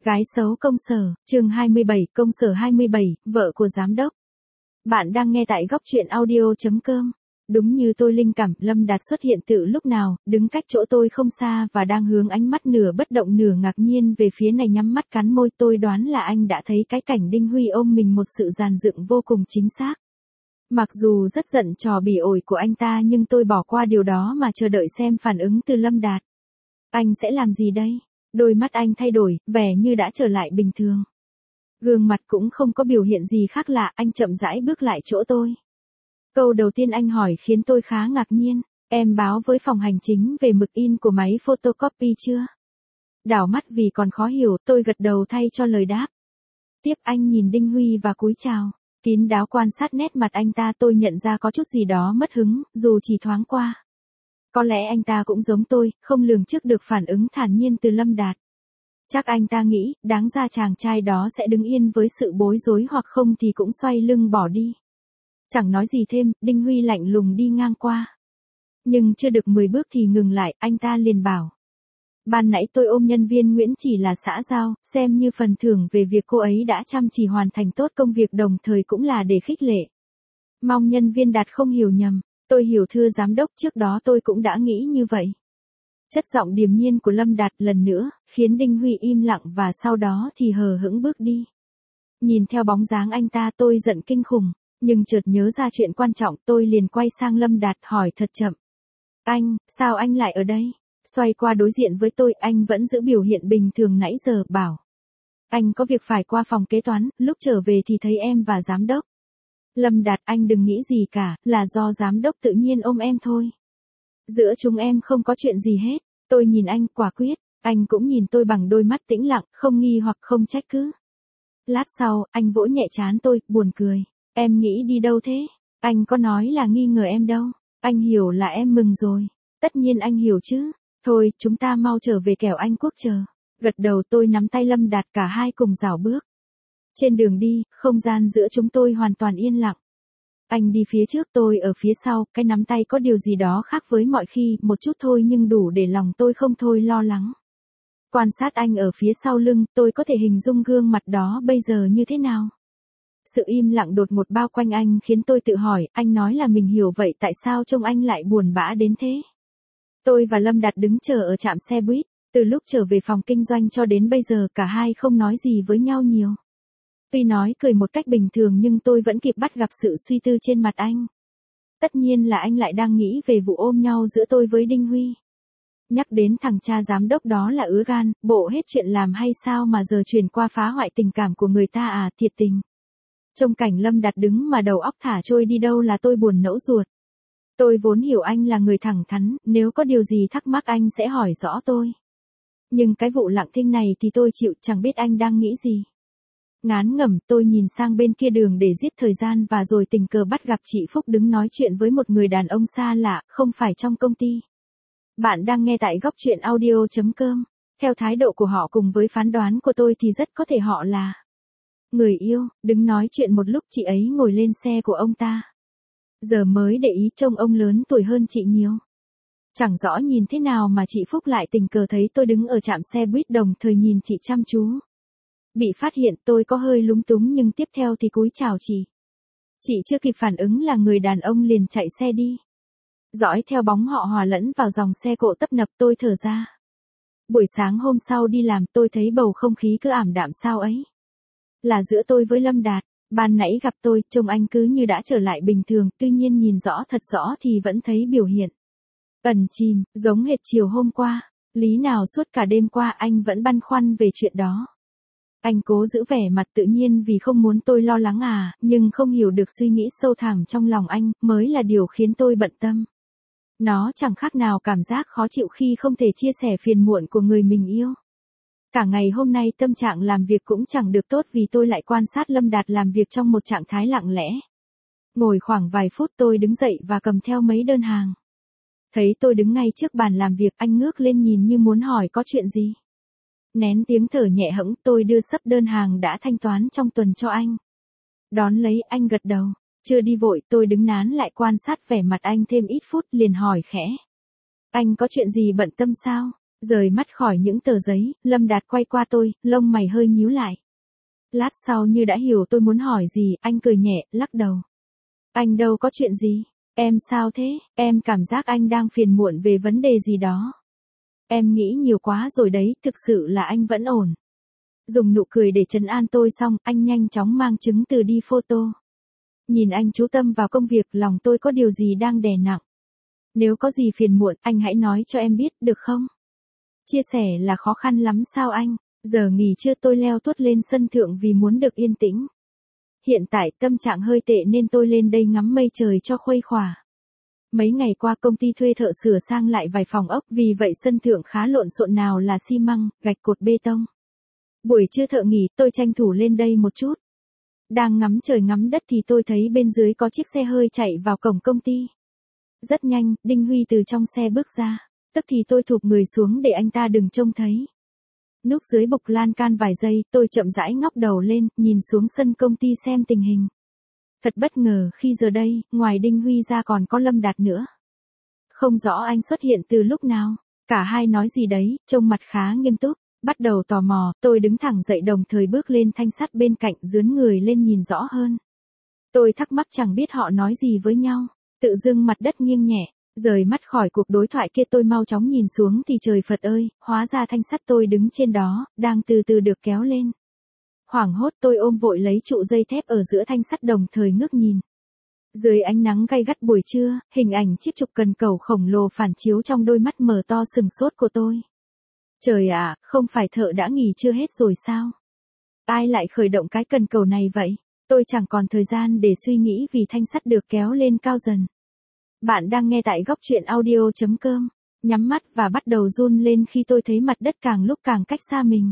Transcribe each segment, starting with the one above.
Gái xấu công sở, chương 27, công sở 27, vợ của giám đốc. Bạn đang nghe tại góc truyện audio.com. Đúng như tôi linh cảm, Lâm Đạt xuất hiện từ lúc nào, đứng cách chỗ tôi không xa và đang hướng ánh mắt nửa bất động nửa ngạc nhiên về phía này, nhắm mắt cắn môi. Tôi đoán là anh đã thấy cái cảnh Đinh Huy ôm mình, một sự dàn dựng vô cùng chính xác. Mặc dù rất giận trò bỉ ổi của anh ta nhưng tôi bỏ qua điều đó mà chờ đợi xem phản ứng từ Lâm Đạt. Anh sẽ làm gì đây? Đôi mắt anh thay đổi, vẻ như đã trở lại bình thường. Gương mặt cũng không có biểu hiện gì khác lạ, anh chậm rãi bước lại chỗ tôi. Câu đầu tiên anh hỏi khiến tôi khá ngạc nhiên, em báo với phòng hành chính về mực in của máy photocopy chưa? Đảo mắt vì còn khó hiểu, tôi gật đầu thay cho lời đáp. Tiếp anh nhìn Đinh Huy và cúi chào, kín đáo quan sát nét mặt anh ta. Tôi nhận ra có chút gì đó mất hứng, dù chỉ thoáng qua. Có lẽ anh ta cũng giống tôi, không lường trước được phản ứng thản nhiên từ Lâm Đạt. Chắc anh ta nghĩ, đáng ra chàng trai đó sẽ đứng yên với sự bối rối, hoặc không thì cũng xoay lưng bỏ đi. Chẳng nói gì thêm, Đinh Huy lạnh lùng đi ngang qua. Nhưng chưa được 10 bước thì ngừng lại, anh ta liền bảo. Ban nãy tôi ôm nhân viên Nguyễn chỉ là xã giao, xem như phần thưởng về việc cô ấy đã chăm chỉ hoàn thành tốt công việc, đồng thời cũng là để khích lệ. Mong nhân viên Đạt không hiểu nhầm. Tôi hiểu thưa giám đốc, trước đó tôi cũng đã nghĩ như vậy. Chất giọng điềm nhiên của Lâm Đạt lần nữa, khiến Đinh Huy im lặng và sau đó thì hờ hững bước đi. Nhìn theo bóng dáng anh ta tôi giận kinh khủng, nhưng chợt nhớ ra chuyện quan trọng, tôi liền quay sang Lâm Đạt hỏi thật chậm. Anh, sao anh lại ở đây? Xoay qua đối diện với tôi, anh vẫn giữ biểu hiện bình thường nãy giờ, bảo. Anh có việc phải qua phòng kế toán, lúc trở về thì thấy em và giám đốc. Lâm Đạt, anh đừng nghĩ gì cả, là do giám đốc tự nhiên ôm em thôi. Giữa chúng em không có chuyện gì hết. Tôi nhìn anh quả quyết, anh cũng nhìn tôi bằng đôi mắt tĩnh lặng, không nghi hoặc không trách cứ. Lát sau, anh vỗ nhẹ trán tôi, buồn cười. Em nghĩ đi đâu thế? Anh có nói là nghi ngờ em đâu. Anh hiểu là em mừng rồi. Tất nhiên anh hiểu chứ. Thôi, chúng ta mau trở về kẻo anh Quốc chờ. Gật đầu tôi nắm tay Lâm Đạt, cả hai cùng rảo bước. Trên đường đi, không gian giữa chúng tôi hoàn toàn yên lặng. Anh đi phía trước, tôi ở phía sau, cái nắm tay có điều gì đó khác với mọi khi, một chút thôi nhưng đủ để lòng tôi không thôi lo lắng. Quan sát anh ở phía sau lưng, tôi có thể hình dung gương mặt đó bây giờ như thế nào. Sự im lặng đột ngột bao quanh anh khiến tôi tự hỏi, anh nói là mình hiểu vậy, tại sao trông anh lại buồn bã đến thế? Tôi và Lâm Đạt đứng chờ ở trạm xe buýt, từ lúc trở về phòng kinh doanh cho đến bây giờ cả hai không nói gì với nhau nhiều. Tuy nói cười một cách bình thường nhưng tôi vẫn kịp bắt gặp sự suy tư trên mặt anh. Tất nhiên là anh lại đang nghĩ về vụ ôm nhau giữa tôi với Đinh Huy. Nhắc đến thằng cha giám đốc đó là ứa gan, bộ hết chuyện làm hay sao mà giờ chuyển qua phá hoại tình cảm của người ta à, thiệt tình. Trông cảnh Lâm Đạt đứng mà đầu óc thả trôi đi đâu là tôi buồn nẫu ruột. Tôi vốn hiểu anh là người thẳng thắn, nếu có điều gì thắc mắc anh sẽ hỏi rõ tôi. Nhưng cái vụ lặng thinh này thì tôi chịu, chẳng biết anh đang nghĩ gì. Ngán ngẩm, tôi nhìn sang bên kia đường để giết thời gian và rồi tình cờ bắt gặp chị Phúc đứng nói chuyện với một người đàn ông xa lạ, không phải trong công ty. Bạn đang nghe tại góc truyện audio.com. Theo thái độ của họ cùng với phán đoán của tôi thì rất có thể họ là người yêu. Đứng nói chuyện một lúc chị ấy ngồi lên xe của ông ta. Giờ mới để ý trông ông lớn tuổi hơn chị nhiều. Chẳng rõ nhìn thế nào mà chị Phúc lại tình cờ thấy tôi đứng ở trạm xe buýt, đồng thời nhìn chị chăm chú. Bị phát hiện tôi có hơi lúng túng nhưng tiếp theo thì cúi chào chị. Chị chưa kịp phản ứng là người đàn ông liền chạy xe đi. Dõi theo bóng họ hòa lẫn vào dòng xe cộ tấp nập, tôi thở ra. Buổi sáng hôm sau đi làm tôi thấy bầu không khí cứ ảm đạm sao ấy. Là giữa tôi với Lâm Đạt, ban nãy gặp tôi trông anh cứ như đã trở lại bình thường, tuy nhiên nhìn rõ thật rõ thì vẫn thấy biểu hiện ẩn chìm, giống hệt chiều hôm qua. Lý nào suốt cả đêm qua anh vẫn băn khoăn về chuyện đó. Anh cố giữ vẻ mặt tự nhiên vì không muốn tôi lo lắng à, nhưng không hiểu được suy nghĩ sâu thẳm trong lòng anh mới là điều khiến tôi bận tâm. Nó chẳng khác nào cảm giác khó chịu khi không thể chia sẻ phiền muộn của người mình yêu. Cả ngày hôm nay tâm trạng làm việc cũng chẳng được tốt vì tôi lại quan sát Lâm Đạt làm việc trong một trạng thái lặng lẽ. Ngồi khoảng vài phút tôi đứng dậy và cầm theo mấy đơn hàng. Thấy tôi đứng ngay trước bàn làm việc, anh ngước lên nhìn như muốn hỏi có chuyện gì. Nén tiếng thở nhẹ hẫng, tôi đưa sấp đơn hàng đã thanh toán trong tuần cho anh. Đón lấy, anh gật đầu. Chưa đi vội, tôi đứng nán lại quan sát vẻ mặt anh thêm ít phút liền hỏi khẽ. Anh có chuyện gì bận tâm sao? Rời mắt khỏi những tờ giấy, Lâm Đạt quay qua tôi, lông mày hơi nhíu lại. Lát sau như đã hiểu tôi muốn hỏi gì, anh cười nhẹ, lắc đầu. Anh đâu có chuyện gì. Em sao thế, em cảm giác anh đang phiền muộn về vấn đề gì đó. Em nghĩ nhiều quá rồi đấy, thực sự là anh vẫn ổn. Dùng nụ cười để trấn an tôi xong, anh nhanh chóng mang chứng từ đi photo. Nhìn anh chú tâm vào công việc, lòng tôi có điều gì đang đè nặng. Nếu có gì phiền muộn, anh hãy nói cho em biết, được không? Chia sẻ là khó khăn lắm sao anh? Giờ nghỉ trưa tôi leo tuốt lên sân thượng vì muốn được yên tĩnh. Hiện tại tâm trạng hơi tệ nên tôi lên đây ngắm mây trời cho khuây khỏa. Mấy ngày qua công ty thuê thợ sửa sang lại vài phòng ốc, vì vậy sân thượng khá lộn xộn, nào là xi măng, gạch cột bê tông. Buổi trưa thợ nghỉ, tôi tranh thủ lên đây một chút. Đang ngắm trời ngắm đất thì tôi thấy bên dưới có chiếc xe hơi chạy vào cổng công ty. Rất nhanh, Đinh Huy từ trong xe bước ra. Tức thì tôi thụp người xuống để anh ta đừng trông thấy. Núp dưới bục lan can vài giây, tôi chậm rãi ngóc đầu lên, nhìn xuống sân công ty xem tình hình. Thật bất ngờ khi giờ đây, ngoài Đinh Huy ra còn có Lâm Đạt nữa. Không rõ anh xuất hiện từ lúc nào. Cả hai nói gì đấy, trông mặt khá nghiêm túc. Bắt đầu tò mò, tôi đứng thẳng dậy đồng thời bước lên thanh sắt bên cạnh, dướn người lên nhìn rõ hơn. Tôi thắc mắc chẳng biết họ nói gì với nhau. Tự dưng mặt đất nghiêng nhẹ. Rời mắt khỏi cuộc đối thoại kia tôi mau chóng nhìn xuống thì trời Phật ơi, hóa ra thanh sắt tôi đứng trên đó, đang từ từ được kéo lên. Hoảng hốt tôi ôm vội lấy trụ dây thép ở giữa thanh sắt đồng thời ngước nhìn. Dưới ánh nắng gay gắt buổi trưa, hình ảnh chiếc trục cần cẩu khổng lồ phản chiếu trong đôi mắt mở to sừng sốt của tôi. Trời ạ, không phải thợ đã nghỉ chưa hết rồi sao? Ai lại khởi động cái cần cẩu này vậy? Tôi chẳng còn thời gian để suy nghĩ vì thanh sắt được kéo lên cao dần. Bạn đang nghe tại góc truyện audio.com. Nhắm mắt và bắt đầu run lên khi tôi thấy mặt đất càng lúc càng cách xa mình.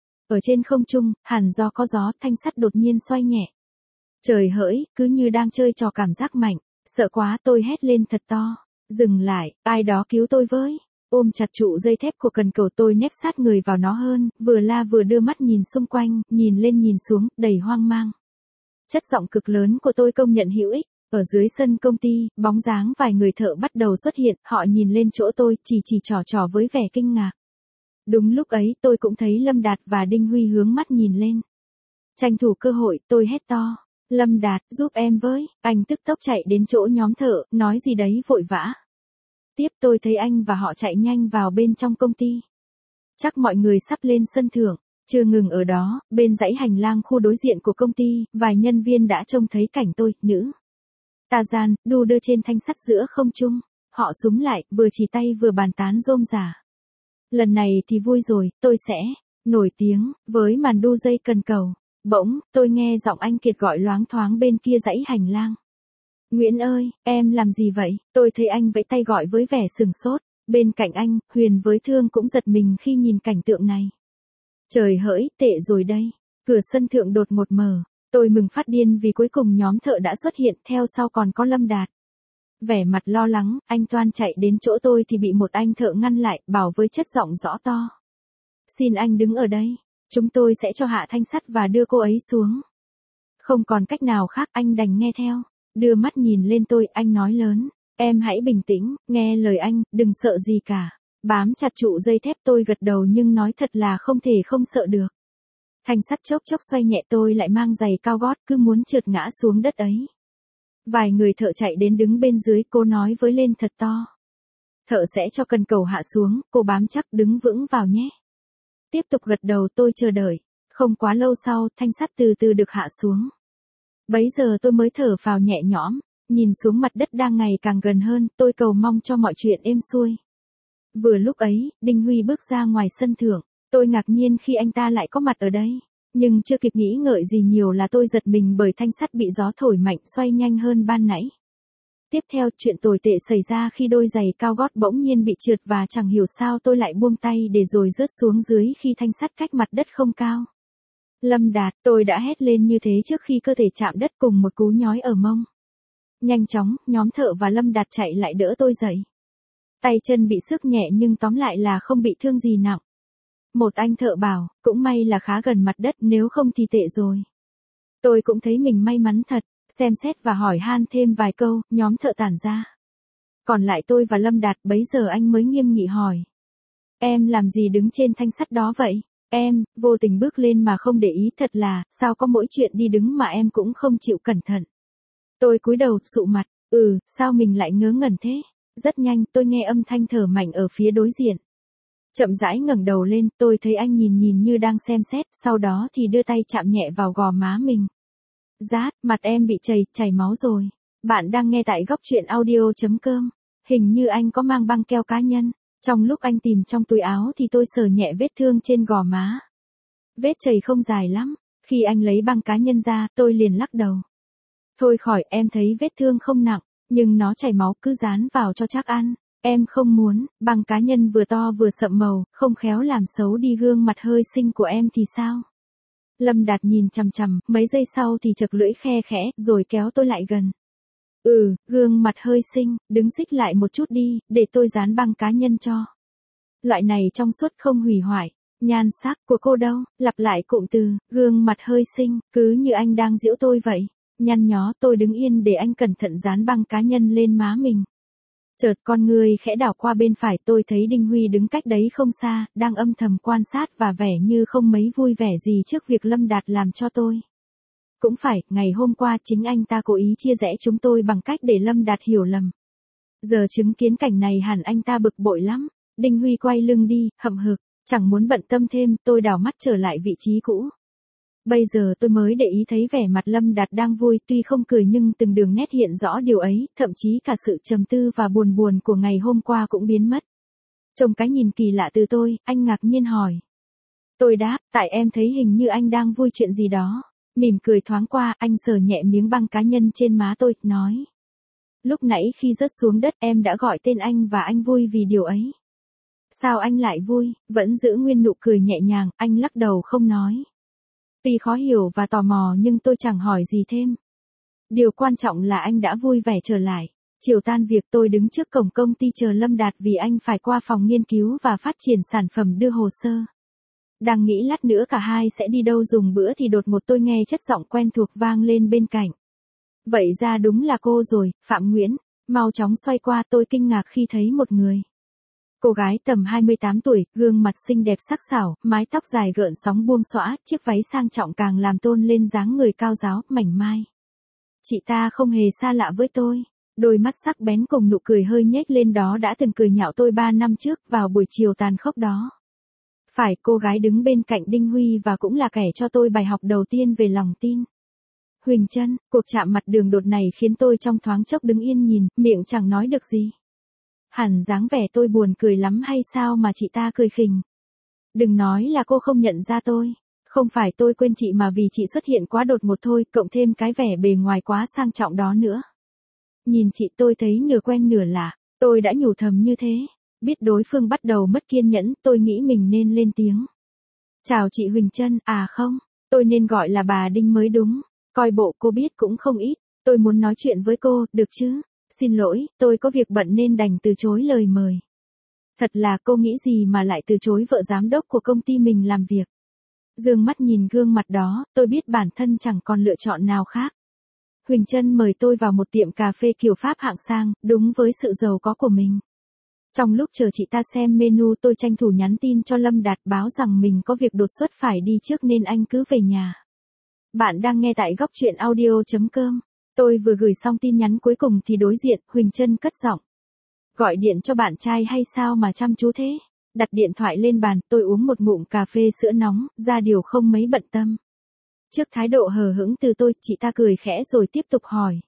Ở trên không trung, hẳn do có gió, thanh sắt đột nhiên xoay nhẹ. Trời hỡi, cứ như đang chơi trò cảm giác mạnh. Sợ quá tôi hét lên thật to. Dừng lại, ai đó cứu tôi với. Ôm chặt trụ dây thép của cần cẩu tôi nép sát người vào nó hơn, vừa la vừa đưa mắt nhìn xung quanh, nhìn lên nhìn xuống, đầy hoang mang. Chất giọng cực lớn của tôi công nhận hữu ích. Ở dưới sân công ty, bóng dáng vài người thợ bắt đầu xuất hiện, họ nhìn lên chỗ tôi, chỉ trò với vẻ kinh ngạc. Đúng lúc ấy, tôi cũng thấy Lâm Đạt và Đinh Huy hướng mắt nhìn lên. Tranh thủ cơ hội, tôi hét to. Lâm Đạt, giúp em với. Anh tức tốc chạy đến chỗ nhóm thợ, nói gì đấy vội vã. Tiếp tôi thấy anh và họ chạy nhanh vào bên trong công ty. Chắc mọi người sắp lên sân thượng. Chưa ngừng ở đó, bên dãy hành lang khu đối diện của công ty, vài nhân viên đã trông thấy cảnh tôi, nữ Tarzan, đu đưa trên thanh sắt giữa không trung. Họ súm lại, vừa chỉ tay vừa bàn tán rôm rả. Lần này thì vui rồi, tôi sẽ nổi tiếng với màn đu dây cần cẩu. Bỗng, tôi nghe giọng anh Kiệt gọi loáng thoáng bên kia dãy hành lang. Nguyễn ơi, em làm gì vậy? Tôi thấy anh vẫy tay gọi với vẻ sừng sốt. Bên cạnh anh, Huyền với Thương cũng giật mình khi nhìn cảnh tượng này. Trời hỡi, tệ rồi đây. Cửa sân thượng đột ngột mở. Tôi mừng phát điên vì cuối cùng nhóm thợ đã xuất hiện, theo sau còn có Lâm Đạt. Vẻ mặt lo lắng, anh toan chạy đến chỗ tôi thì bị một anh thợ ngăn lại, bảo với chất giọng rõ to. Xin anh đứng ở đây, chúng tôi sẽ cho hạ thanh sắt và đưa cô ấy xuống. Không còn cách nào khác, anh đành nghe theo. Đưa mắt nhìn lên tôi, anh nói lớn. Em hãy bình tĩnh, nghe lời anh, đừng sợ gì cả. Bám chặt trụ dây thép tôi gật đầu nhưng nói thật là không thể không sợ được. Thanh sắt chốc chốc xoay nhẹ tôi lại mang giày cao gót cứ muốn trượt ngã xuống đất ấy. Vài người thợ chạy đến đứng bên dưới, cô nói với lên thật to. Thợ sẽ cho cần cẩu hạ xuống, cô bám chắc đứng vững vào nhé. Tiếp tục gật đầu tôi chờ đợi. Không quá lâu sau, thanh sắt từ từ được hạ xuống. Bấy giờ tôi mới thở phào nhẹ nhõm, nhìn xuống mặt đất đang ngày càng gần hơn, tôi cầu mong cho mọi chuyện êm xuôi. Vừa lúc ấy, Đinh Huy bước ra ngoài sân thượng. Tôi ngạc nhiên khi anh ta lại có mặt ở đây. Nhưng chưa kịp nghĩ ngợi gì nhiều là tôi giật mình bởi thanh sắt bị gió thổi mạnh xoay nhanh hơn ban nãy. Tiếp theo, chuyện tồi tệ xảy ra khi đôi giày cao gót bỗng nhiên bị trượt và chẳng hiểu sao tôi lại buông tay để rồi rớt xuống dưới khi thanh sắt cách mặt đất không cao. Lâm Đạt, tôi đã hét lên như thế trước khi cơ thể chạm đất cùng một cú nhói ở mông. Nhanh chóng, nhóm thợ và Lâm Đạt chạy lại đỡ tôi dậy. Tay chân bị xước nhẹ nhưng tóm lại là không bị thương gì nặng. Một anh thợ bảo, cũng may là khá gần mặt đất, nếu không thì tệ rồi. Tôi cũng thấy mình may mắn thật, xem xét và hỏi han thêm vài câu, nhóm thợ tản ra. Còn lại tôi và Lâm Đạt, bấy giờ anh mới nghiêm nghị hỏi. Em làm gì đứng trên thanh sắt đó vậy? Em, vô tình bước lên mà không để ý, thật là, sao có mỗi chuyện đi đứng mà em cũng không chịu cẩn thận. Tôi cúi đầu, sụ mặt, sao mình lại ngớ ngẩn thế? Rất nhanh, tôi nghe âm thanh thở mạnh ở phía đối diện. Chậm rãi ngẩng đầu lên, tôi thấy anh nhìn như đang xem xét, sau đó thì đưa tay chạm nhẹ vào gò má mình. Rát, mặt em bị chảy máu rồi. Bạn đang nghe tại góc truyện audio.com. Hình như anh có mang băng keo cá nhân. Trong lúc anh tìm trong túi áo thì tôi sờ nhẹ vết thương trên gò má. Vết chảy không dài lắm. Khi anh lấy băng cá nhân ra, tôi liền lắc đầu. Thôi khỏi, em thấy vết thương không nặng, nhưng nó chảy máu, cứ dán vào cho chắc ăn. Em không muốn, băng cá nhân vừa to vừa sậm màu, không khéo làm xấu đi gương mặt hơi xinh của em thì sao? Lâm Đạt nhìn chằm chằm, mấy giây sau thì chật lưỡi khe khẽ, rồi kéo tôi lại gần. Gương mặt hơi xinh, đứng xích lại một chút đi, để tôi dán băng cá nhân cho. Loại này trong suốt không hủy hoại. Nhan sắc của cô đâu? Lặp lại cụm từ, gương mặt hơi xinh, cứ như anh đang giễu tôi vậy. Nhăn nhó, tôi đứng yên để anh cẩn thận dán băng cá nhân lên má mình. Chợt con người khẽ đảo qua bên phải, tôi thấy Đinh Huy đứng cách đấy không xa, đang âm thầm quan sát và vẻ như không mấy vui vẻ gì trước việc Lâm Đạt làm cho tôi. Cũng phải, ngày hôm qua chính anh ta cố ý chia rẽ chúng tôi bằng cách để Lâm Đạt hiểu lầm. Giờ chứng kiến cảnh này hẳn anh ta bực bội lắm. Đinh Huy quay lưng đi, hậm hực, chẳng muốn bận tâm thêm, tôi đảo mắt trở lại vị trí cũ. Bây giờ tôi mới để ý thấy vẻ mặt Lâm Đạt đang vui, tuy không cười nhưng từng đường nét hiện rõ điều ấy, thậm chí cả sự trầm tư và buồn buồn của ngày hôm qua cũng biến mất. Trông cái nhìn kỳ lạ từ tôi, anh ngạc nhiên hỏi. Tôi đáp, tại em thấy hình như anh đang vui chuyện gì đó. Mỉm cười thoáng qua, anh sờ nhẹ miếng băng cá nhân trên má tôi, nói. Lúc nãy khi rớt xuống đất em đã gọi tên anh và anh vui vì điều ấy. Sao anh lại vui? Vẫn giữ nguyên nụ cười nhẹ nhàng, anh lắc đầu không nói. Tuy khó hiểu và tò mò nhưng tôi chẳng hỏi gì thêm. Điều quan trọng là anh đã vui vẻ trở lại. Chiều tan việc tôi đứng trước cổng công ty chờ Lâm Đạt vì anh phải qua phòng nghiên cứu và phát triển sản phẩm đưa hồ sơ. Đang nghĩ lát nữa cả hai sẽ đi đâu dùng bữa thì đột ngột tôi nghe chất giọng quen thuộc vang lên bên cạnh. Vậy ra đúng là cô rồi, Phạm Nguyễn. Mau chóng xoay qua, tôi kinh ngạc khi thấy một người. Cô gái tầm 28 tuổi, gương mặt xinh đẹp sắc sảo, mái tóc dài gợn sóng buông xõa, chiếc váy sang trọng càng làm tôn lên dáng người cao ráo, mảnh mai. Chị ta không hề xa lạ với tôi. Đôi mắt sắc bén cùng nụ cười hơi nhếch lên đó đã từng cười nhạo tôi 3 năm trước vào buổi chiều tàn khốc đó. Phải, cô gái đứng bên cạnh Đinh Huy và cũng là kẻ cho tôi bài học đầu tiên về lòng tin. Huỳnh Trân, cuộc chạm mặt đường đột này khiến tôi trong thoáng chốc đứng yên nhìn, miệng chẳng nói được gì. Hẳn dáng vẻ tôi buồn cười lắm hay sao mà chị ta cười khỉnh. Đừng nói là cô không nhận ra tôi. Không phải tôi quên chị mà vì chị xuất hiện quá đột ngột thôi, cộng thêm cái vẻ bề ngoài quá sang trọng đó nữa. Nhìn chị tôi thấy nửa quen nửa lạ, tôi đã nhủ thầm như thế. Biết đối phương bắt đầu mất kiên nhẫn, tôi nghĩ mình nên lên tiếng. Chào chị Huỳnh Trân, à không, tôi nên gọi là bà Đinh mới đúng. Coi bộ cô biết cũng không ít, tôi muốn nói chuyện với cô, được chứ? Xin lỗi, tôi có việc bận nên đành từ chối lời mời. Thật là cô nghĩ gì mà lại từ chối vợ giám đốc của công ty mình làm việc. Dương mắt nhìn gương mặt đó, tôi biết bản thân chẳng còn lựa chọn nào khác. Huỳnh Trân mời tôi vào một tiệm cà phê kiểu Pháp hạng sang, đúng với sự giàu có của mình. Trong lúc chờ chị ta xem menu tôi tranh thủ nhắn tin cho Lâm Đạt báo rằng mình có việc đột xuất phải đi trước nên anh cứ về nhà. Bạn đang nghe tại góc truyện audio.com. Tôi vừa gửi xong tin nhắn cuối cùng thì đối diện, Huỳnh Trân cất giọng. Gọi điện cho bạn trai hay sao mà chăm chú thế? Đặt điện thoại lên bàn, tôi uống một ngụm cà phê sữa nóng, ra điều không mấy bận tâm. Trước thái độ hờ hững từ tôi, chị ta cười khẽ rồi tiếp tục hỏi.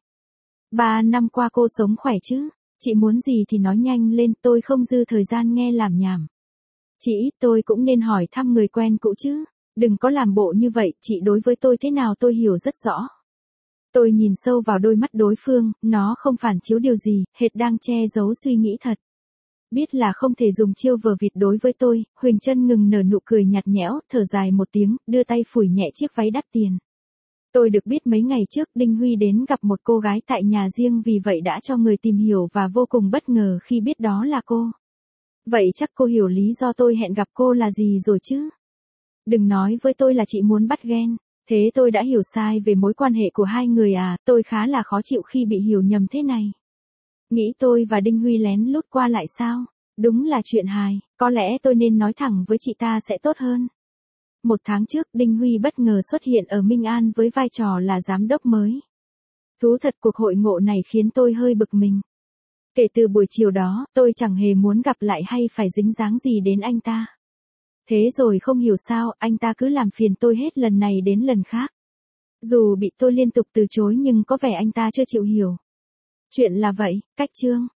3 năm qua cô sống khỏe chứ? Chị muốn gì thì nói nhanh lên, tôi không dư thời gian nghe làm nhảm. Chị ít tôi cũng nên hỏi thăm người quen cũ chứ. Đừng có làm bộ như vậy, chị đối với tôi thế nào tôi hiểu rất rõ. Tôi nhìn sâu vào đôi mắt đối phương, nó không phản chiếu điều gì, hệt đang che giấu suy nghĩ thật. Biết là không thể dùng chiêu vờ vịt đối với tôi, Huỳnh Trân ngừng nở nụ cười nhạt nhẽo, thở dài một tiếng, đưa tay phủi nhẹ chiếc váy đắt tiền. Tôi được biết mấy ngày trước Đinh Huy đến gặp một cô gái tại nhà riêng vì vậy đã cho người tìm hiểu và vô cùng bất ngờ khi biết đó là cô. Vậy chắc cô hiểu lý do tôi hẹn gặp cô là gì rồi chứ? Đừng nói với tôi là chị muốn bắt ghen. Thế tôi đã hiểu sai về mối quan hệ của hai người à, tôi khá là khó chịu khi bị hiểu nhầm thế này. Nghĩ tôi và Đinh Huy lén lút qua lại sao? Đúng là chuyện hài, có lẽ tôi nên nói thẳng với chị ta sẽ tốt hơn. 1 tháng trước, Đinh Huy bất ngờ xuất hiện ở Minh An với vai trò là giám đốc mới. Thú thật cuộc hội ngộ này khiến tôi hơi bực mình. Kể từ buổi chiều đó, tôi chẳng hề muốn gặp lại hay phải dính dáng gì đến anh ta. Thế rồi không hiểu sao, anh ta cứ làm phiền tôi hết lần này đến lần khác. Dù bị tôi liên tục từ chối nhưng có vẻ anh ta chưa chịu hiểu. Chuyện là vậy, cách chương.